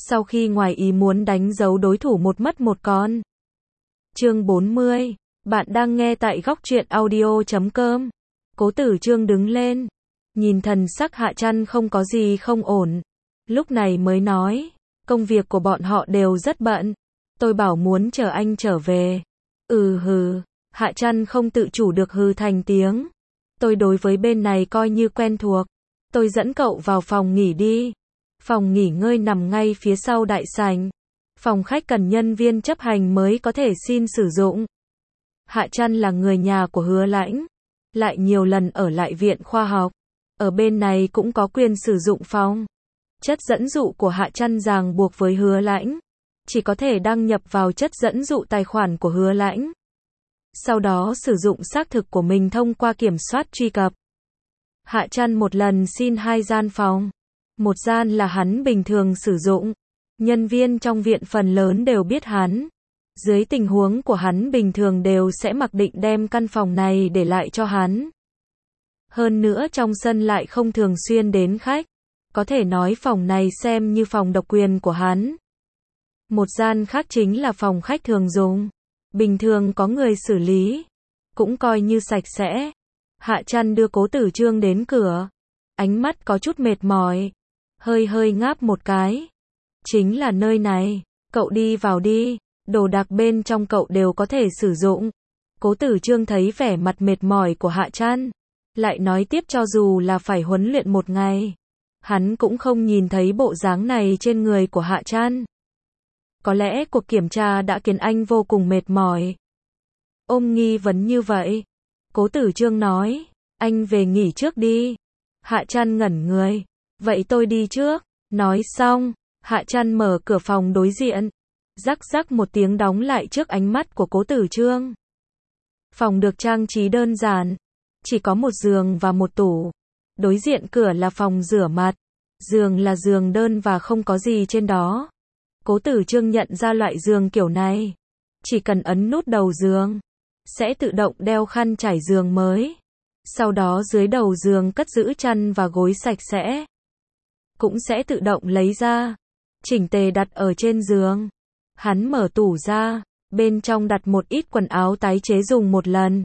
sau khi ngoài ý muốn đánh dấu đối thủ một mất một con. Chương 40, bạn đang nghe tại góc truyện audio.com. Cố Tử Trương đứng lên, nhìn thần sắc Hạ Trăn không có gì không ổn, lúc này mới nói, công việc của bọn họ đều rất bận, tôi bảo muốn chờ anh trở về. Hừ, Hạ Trăn không tự chủ được hừ thành tiếng. Tôi đối với bên này coi như quen thuộc, tôi dẫn cậu vào phòng nghỉ đi. Phòng nghỉ ngơi nằm ngay phía sau đại sảnh. Phòng khách cần nhân viên chấp hành mới có thể xin sử dụng. Hạ Trăn là người nhà của Hứa Lãnh, lại nhiều lần ở lại viện khoa học, ở bên này cũng có quyền sử dụng phòng. Chất dẫn dụ của Hạ Trăn ràng buộc với Hứa Lãnh, chỉ có thể đăng nhập vào chất dẫn dụ tài khoản của Hứa Lãnh, sau đó sử dụng xác thực của mình thông qua kiểm soát truy cập. Hạ Trăn một lần xin 2 gian phòng, một gian là hắn bình thường sử dụng, nhân viên trong viện phần lớn đều biết hắn. Dưới tình huống của hắn bình thường đều sẽ mặc định đem căn phòng này để lại cho hắn. Hơn nữa trong sân lại không thường xuyên đến khách, có thể nói phòng này xem như phòng độc quyền của hắn. Một gian khác chính là phòng khách thường dùng, bình thường có người xử lý, cũng coi như sạch sẽ. Hạ Trăn đưa Cố Tử Trương đến cửa, ánh mắt có chút mệt mỏi, hơi ngáp một cái. Chính là nơi này, cậu đi vào đi, đồ đạc bên trong cậu đều có thể sử dụng. Cố Tử Trương thấy vẻ mặt mệt mỏi của Hạ Trăn, lại nói tiếp cho dù là phải huấn luyện một ngày, hắn cũng không nhìn thấy bộ dáng này trên người của Hạ Trăn. Có lẽ cuộc kiểm tra đã khiến anh vô cùng mệt mỏi. Ôm nghi vấn như vậy, Cố Tử Trương nói, anh về nghỉ trước đi. Hạ Trăn ngẩn người, vậy tôi đi trước. Nói xong, Hạ Trăn mở cửa phòng đối diện, rắc một tiếng đóng lại trước ánh mắt của Cố Tử Trương. Phòng được trang trí đơn giản, chỉ có một giường và một tủ. Đối diện cửa là phòng rửa mặt, giường là giường đơn và không có gì trên đó. Cố Tử Trương nhận ra loại giường kiểu này, chỉ cần ấn nút đầu giường, sẽ tự động đeo khăn trải giường mới. Sau đó dưới đầu giường cất giữ chăn và gối sạch sẽ, cũng sẽ tự động lấy ra, chỉnh tề đặt ở trên giường. Hắn mở tủ ra, bên trong đặt một ít quần áo tái chế dùng một lần.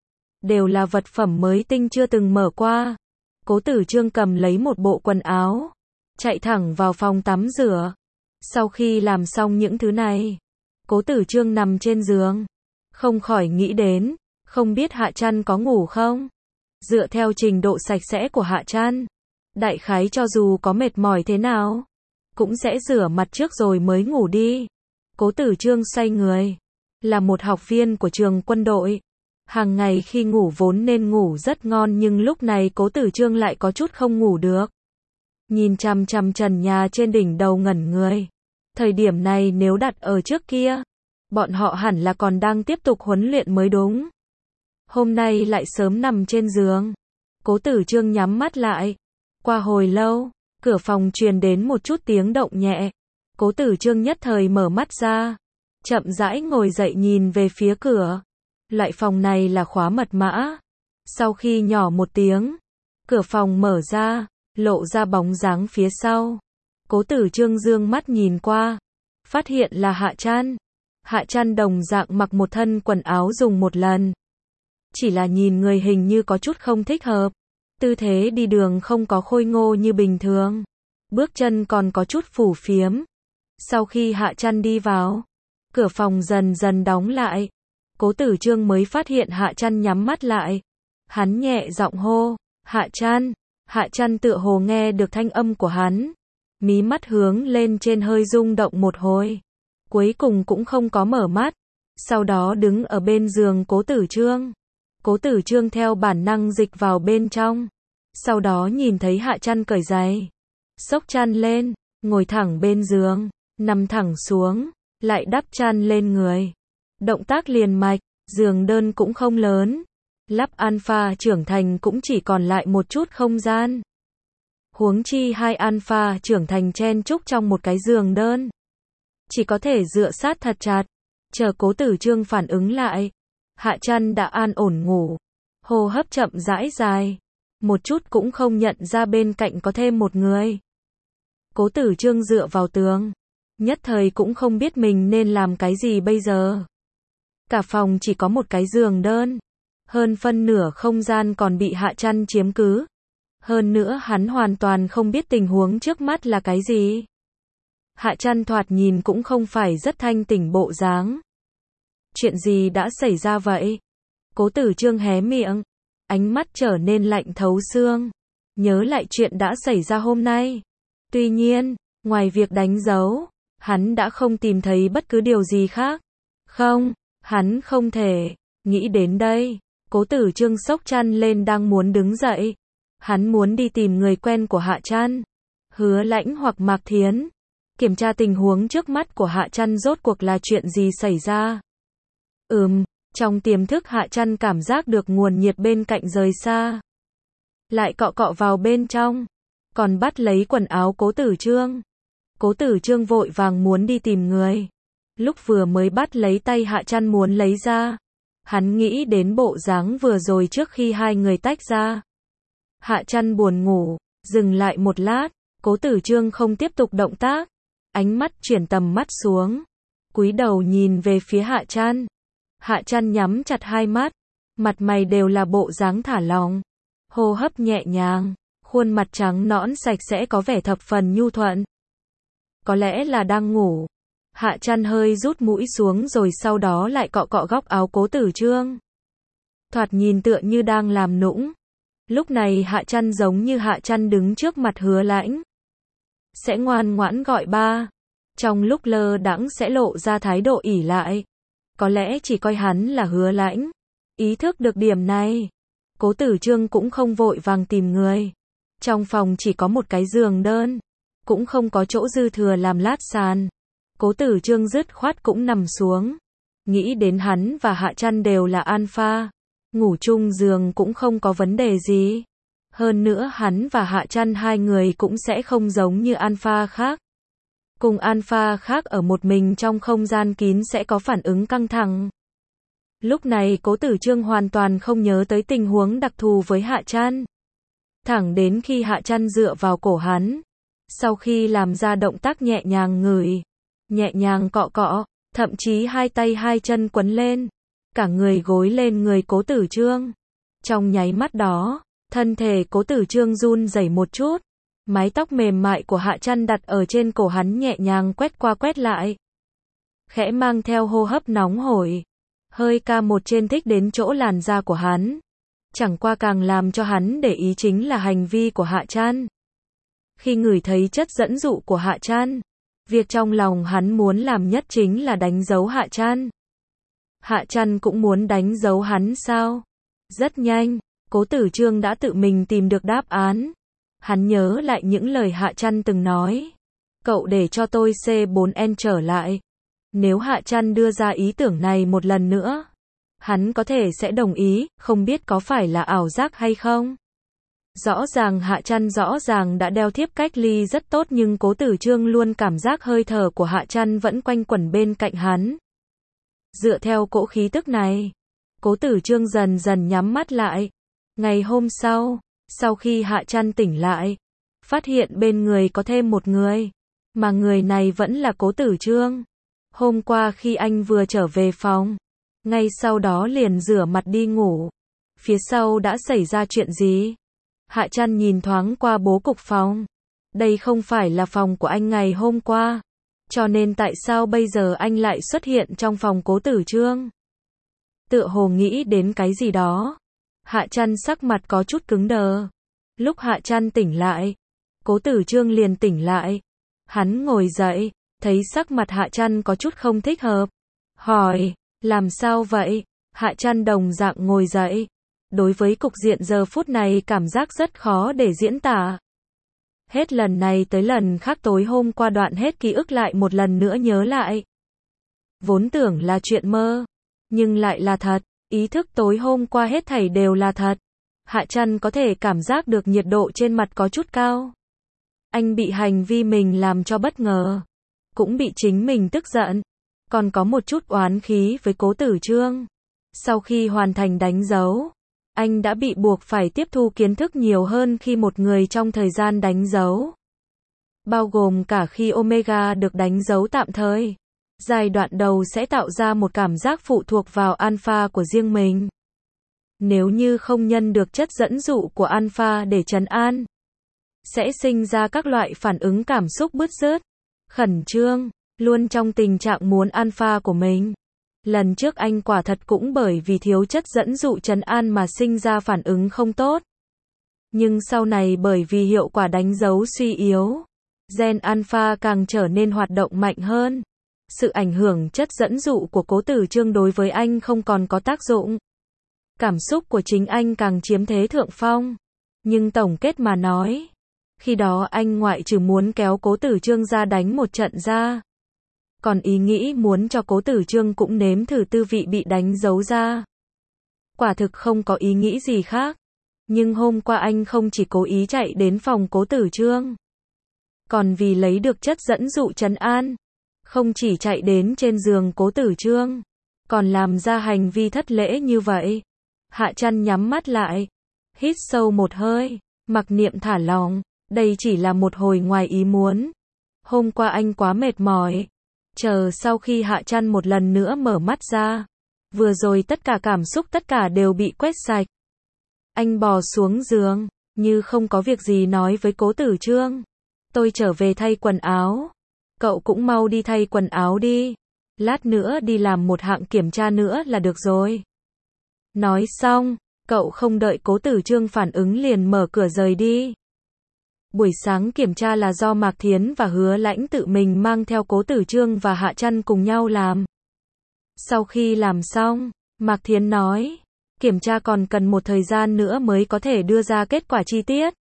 Đều là vật phẩm mới tinh chưa từng mở qua. Cố Tử Trương cầm lấy một bộ quần áo, chạy thẳng vào phòng tắm rửa. Sau khi làm xong những thứ này, Cố Tử Trương nằm trên giường, không khỏi nghĩ đến, không biết Hạ Trăn có ngủ không? Dựa theo trình độ sạch sẽ của Hạ Trăn, đại khái cho dù có mệt mỏi thế nào, cũng sẽ rửa mặt trước rồi mới ngủ đi. Cố Tử Trương xoay người, là một học viên của trường quân đội. Hàng ngày khi ngủ vốn nên ngủ rất ngon nhưng lúc này Cố Tử Trương lại có chút không ngủ được. Nhìn chằm chằm trần nhà trên đỉnh đầu ngẩn người. Thời điểm này nếu đặt ở trước kia, bọn họ hẳn là còn đang tiếp tục huấn luyện mới đúng. Hôm nay lại sớm nằm trên giường. Cố Tử Trương nhắm mắt lại. Qua hồi lâu, cửa phòng truyền đến một chút tiếng động nhẹ. Cố Tử Trương nhất thời mở mắt ra, chậm rãi ngồi dậy nhìn về phía cửa. Loại phòng này là khóa mật mã. Sau khi nhỏ một tiếng, cửa phòng mở ra, lộ ra bóng dáng phía sau. Cố Tử Trương dương mắt nhìn qua, phát hiện là Hạ Trăn. Hạ Trăn đồng dạng mặc một thân quần áo dùng một lần. Chỉ là nhìn người hình như có chút không thích hợp. Tư thế đi đường không có khôi ngô như bình thường. Bước chân còn có chút phù phiếm. Sau khi Hạ Trăn đi vào, cửa phòng dần dần đóng lại. Cố Tử Trương mới phát hiện Hạ Trăn nhắm mắt lại. Hắn nhẹ giọng hô, Hạ Trăn. Hạ Trăn tựa hồ nghe được thanh âm của hắn. Mí mắt hướng lên trên hơi rung động một hồi. Cuối cùng cũng không có mở mắt. Sau đó đứng ở bên giường Cố Tử Trương. Cố Tử Trương theo bản năng dịch vào bên trong. Sau đó nhìn thấy Hạ Trăn cởi giày, xốc chăn lên, ngồi thẳng bên giường, nằm thẳng xuống, lại đắp chăn lên người. Động tác liền mạch, giường đơn cũng không lớn. Lắp alpha trưởng thành cũng chỉ còn lại một chút không gian. Huống chi 2 alpha trưởng thành chen chúc trong một cái giường đơn, chỉ có thể dựa sát thật chặt. Chờ Cố Tử Trương phản ứng lại, Hạ Trăn đã an ổn ngủ, hô hấp chậm rãi dài, một chút cũng không nhận ra bên cạnh có thêm một người. Cố Tử Trương dựa vào tường, Nhất thời cũng không biết mình nên làm cái gì bây giờ. Cả phòng chỉ có một cái giường đơn. Hơn phân nửa không gian còn bị Hạ Trăn chiếm cứ. Hơn nữa hắn hoàn toàn không biết tình huống trước mắt là cái gì. Hạ Trăn thoạt nhìn cũng không phải rất thanh tỉnh bộ dáng. Chuyện gì đã xảy ra vậy? Cố Tử Trương hé miệng, ánh mắt trở nên lạnh thấu xương. Nhớ lại chuyện đã xảy ra hôm nay. Tuy nhiên, ngoài việc đánh dấu, hắn đã không tìm thấy bất cứ điều gì khác. Không, hắn không thể. Nghĩ đến đây, Cố Tử Trương xốc chăn lên đang muốn đứng dậy. Hắn muốn đi tìm người quen của Hạ Trăn, Hứa Lãnh hoặc Mạc Thiến, kiểm tra tình huống trước mắt của Hạ Trăn rốt cuộc là chuyện gì xảy ra. Trong tiềm thức Hạ Trăn cảm giác được nguồn nhiệt bên cạnh rời xa. Lại cọ cọ vào bên trong, còn bắt lấy quần áo Cố Tử Trương. Cố Tử Trương vội vàng muốn đi tìm người. Lúc vừa mới bắt lấy tay Hạ Trăn muốn lấy ra, hắn nghĩ đến bộ dáng vừa rồi trước khi hai người tách ra. Hạ Trăn buồn ngủ, dừng lại một lát, Cố Tử Trương không tiếp tục động tác, ánh mắt chuyển tầm mắt xuống, cúi đầu nhìn về phía Hạ Trăn. Hạ Trăn nhắm chặt hai mắt, mặt mày đều là bộ dáng thả lỏng, hô hấp nhẹ nhàng, khuôn mặt trắng nõn sạch sẽ có vẻ thập phần nhu thuận. Có lẽ là đang ngủ. Hạ Trăn hơi rút mũi xuống rồi sau đó lại cọ cọ góc áo Cố Tử Trương. Thoạt nhìn tựa như đang làm nũng. Lúc này Hạ Trăn giống như Hạ Trăn đứng trước mặt Hứa Lãnh. Sẽ ngoan ngoãn gọi ba. Trong lúc lơ đãng sẽ lộ ra thái độ ỷ lại. Có lẽ chỉ coi hắn là Hứa Lãnh. Ý thức được điểm này, Cố Tử Trương cũng không vội vàng tìm người. Trong phòng chỉ có một cái giường đơn, cũng không có chỗ dư thừa làm lát sàn. Cố Tử Trương dứt khoát cũng nằm xuống. Nghĩ đến hắn và Hạ Trăn đều là alpha, ngủ chung giường cũng không có vấn đề gì. Hơn nữa hắn và Hạ Trăn hai người cũng sẽ không giống như alpha khác. Cùng alpha khác ở một mình trong không gian kín sẽ có phản ứng căng thẳng. Lúc này Cố Tử Trương hoàn toàn không nhớ tới tình huống đặc thù với Hạ Trăn. Thẳng đến khi Hạ Trăn dựa vào cổ hắn, sau khi làm ra động tác nhẹ nhàng ngửi, nhẹ nhàng cọ cọ, thậm chí hai tay hai chân quấn lên, cả người gối lên người Cố Tử Trương. Trong nháy mắt đó, thân thể Cố Tử Trương run rẩy một chút, mái tóc mềm mại của Hạ Trăn đặt ở trên cổ hắn nhẹ nhàng quét qua quét lại, khẽ mang theo hô hấp nóng hổi, hơi ca một trên thích đến chỗ làn da của hắn. Chẳng qua càng làm cho hắn để ý chính là hành vi của Hạ Trăn. Khi ngửi thấy chất dẫn dụ của Hạ Trăn, việc trong lòng hắn muốn làm nhất chính là đánh dấu Hạ Trăn. Hạ Trăn cũng muốn đánh dấu hắn sao? Rất nhanh, Cố Tử Trương đã tự mình tìm được đáp án. Hắn nhớ lại những lời Hạ Trăn từng nói. Cậu để cho tôi C4N trở lại. Nếu Hạ Trăn đưa ra ý tưởng này một lần nữa, hắn có thể sẽ đồng ý, không biết có phải là ảo giác hay không. Rõ ràng Hạ Trăn rõ ràng đã đeo thiếp cách ly rất tốt nhưng Cố Tử Trương luôn cảm giác hơi thở của Hạ Trăn vẫn quanh quẩn bên cạnh hắn. Dựa theo cỗ khí tức này, Cố Tử Trương dần dần nhắm mắt lại. Ngày hôm sau khi Hạ Trăn tỉnh lại, phát hiện bên người có thêm một người, mà người này vẫn là Cố Tử Trương. Hôm qua khi anh vừa trở về phòng, ngay sau đó liền rửa mặt đi ngủ. Phía sau đã xảy ra chuyện gì? Hạ Trăn nhìn thoáng qua bố cục phòng. Đây không phải là phòng của anh ngày hôm qua. Cho nên tại sao bây giờ anh lại xuất hiện trong phòng Cố Tử Trương? Tựa hồ nghĩ đến cái gì đó. Hạ Trăn sắc mặt có chút cứng đờ. Lúc Hạ Trăn tỉnh lại, Cố Tử Trương liền tỉnh lại. Hắn ngồi dậy, thấy sắc mặt Hạ Trăn có chút không thích hợp. Hỏi, làm sao vậy? Hạ Trăn đồng dạng ngồi dậy. Đối với cục diện giờ phút này cảm giác rất khó để diễn tả. Hết lần này tới lần khác tối hôm qua đoạn hết ký ức lại một lần nữa nhớ lại. Vốn tưởng là chuyện mơ, nhưng lại là thật. Ý thức tối hôm qua hết thảy đều là thật. Hạ Trăn có thể cảm giác được nhiệt độ trên mặt có chút cao. Anh bị hành vi mình làm cho bất ngờ, cũng bị chính mình tức giận, còn có một chút oán khí với Cố Tử Trương. Sau khi hoàn thành đánh dấu, anh đã bị buộc phải tiếp thu kiến thức nhiều hơn khi một người trong thời gian đánh dấu. bao gồm cả khi omega được đánh dấu tạm thời. Giai đoạn đầu sẽ tạo ra một cảm giác phụ thuộc vào alpha của riêng mình. Nếu như không nhân được chất dẫn dụ của alpha để trấn an, sẽ sinh ra các loại phản ứng cảm xúc bứt rứt, khẩn trương, luôn trong tình trạng muốn alpha của mình. Lần trước anh quả thật cũng bởi vì thiếu chất dẫn dụ trấn an mà sinh ra phản ứng không tốt. Nhưng sau này bởi vì hiệu quả đánh dấu suy yếu, gen alpha càng trở nên hoạt động mạnh hơn. Sự ảnh hưởng chất dẫn dụ của Cố Tử Chương đối với anh không còn có tác dụng. Cảm xúc của chính anh càng chiếm thế thượng phong. Nhưng tổng kết mà nói, khi đó anh ngoại trừ muốn kéo Cố Tử Chương ra đánh một trận ra, còn ý nghĩ muốn cho Cố Tử Chương cũng nếm thử tư vị bị đánh dấu ra. Quả thực không có ý nghĩ gì khác. Nhưng hôm qua anh không chỉ cố ý chạy đến phòng Cố Tử Chương, còn vì lấy được chất dẫn dụ trấn an. Không chỉ chạy đến trên giường Cố Tử Chương, còn làm ra hành vi thất lễ như vậy. Hạ Trăn nhắm mắt lại, hít sâu một hơi, mặc niệm thả lỏng. Đây chỉ là một hồi ngoài ý muốn. Hôm qua anh quá mệt mỏi. Chờ sau khi Hạ Trăn một lần nữa mở mắt ra, vừa rồi tất cả cảm xúc tất cả đều bị quét sạch. Anh bò xuống giường, như không có việc gì nói với Cố Tử Chương. Tôi trở về thay quần áo. Cậu cũng mau đi thay quần áo đi. Lát nữa đi làm một hạng kiểm tra nữa là được rồi. Nói xong, cậu không đợi Cố Tử Chương phản ứng liền mở cửa rời đi. Buổi sáng kiểm tra là do Mạc Thiến và Hứa Lãnh tự mình mang theo Cố Tử Chương và Hạ Trăn cùng nhau làm. Sau khi làm xong, Mạc Thiến nói, kiểm tra còn cần một thời gian nữa mới có thể đưa ra kết quả chi tiết.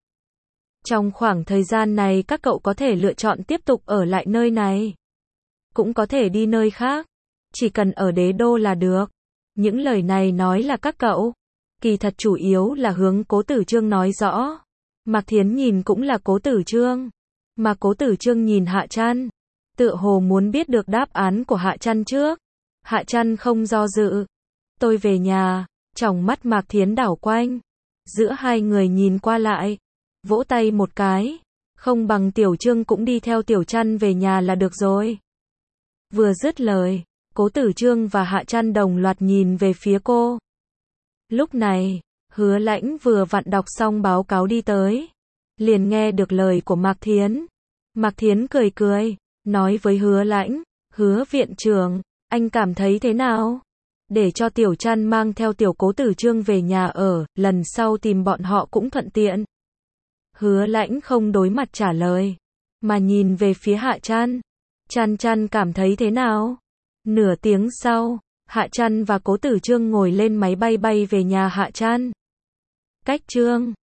Trong khoảng thời gian này các cậu có thể lựa chọn tiếp tục ở lại nơi này, cũng có thể đi nơi khác, chỉ cần ở Đế Đô là được. Những lời này nói là các cậu, kỳ thật chủ yếu là hướng Cố Tử Chương nói rõ. Mạc Thiến nhìn cũng là Cố Tử Chương, mà Cố Tử Chương nhìn Hạ Trăn, tựa hồ muốn biết được đáp án của Hạ Trăn trước. Hạ Trăn không do dự. Tôi về nhà. Tròng mắt Mạc Thiến đảo quanh. Giữa hai người nhìn qua lại, vỗ tay một cái. Không bằng Tiểu Chương cũng đi theo Tiểu Trăn về nhà là được rồi. Vừa dứt lời, Cố Tử Chương và Hạ Trăn đồng loạt nhìn về phía cô. Lúc này, Hứa Lãnh vừa vặn đọc xong báo cáo đi tới, liền nghe được lời của Mạc Thiến. Mạc Thiến cười cười, nói với Hứa Lãnh, Hứa viện trưởng, anh cảm thấy thế nào? Để cho Tiểu Trăn mang theo Tiểu Cố Tử Chương về nhà ở, lần sau tìm bọn họ cũng thuận tiện. Hứa Lãnh không đối mặt trả lời, mà nhìn về phía Hạ Trăn. Trăn cảm thấy thế nào? Nửa tiếng sau, Hạ Trăn và Cố Tử Chương ngồi lên máy bay bay về nhà Hạ Trăn. Cách Chương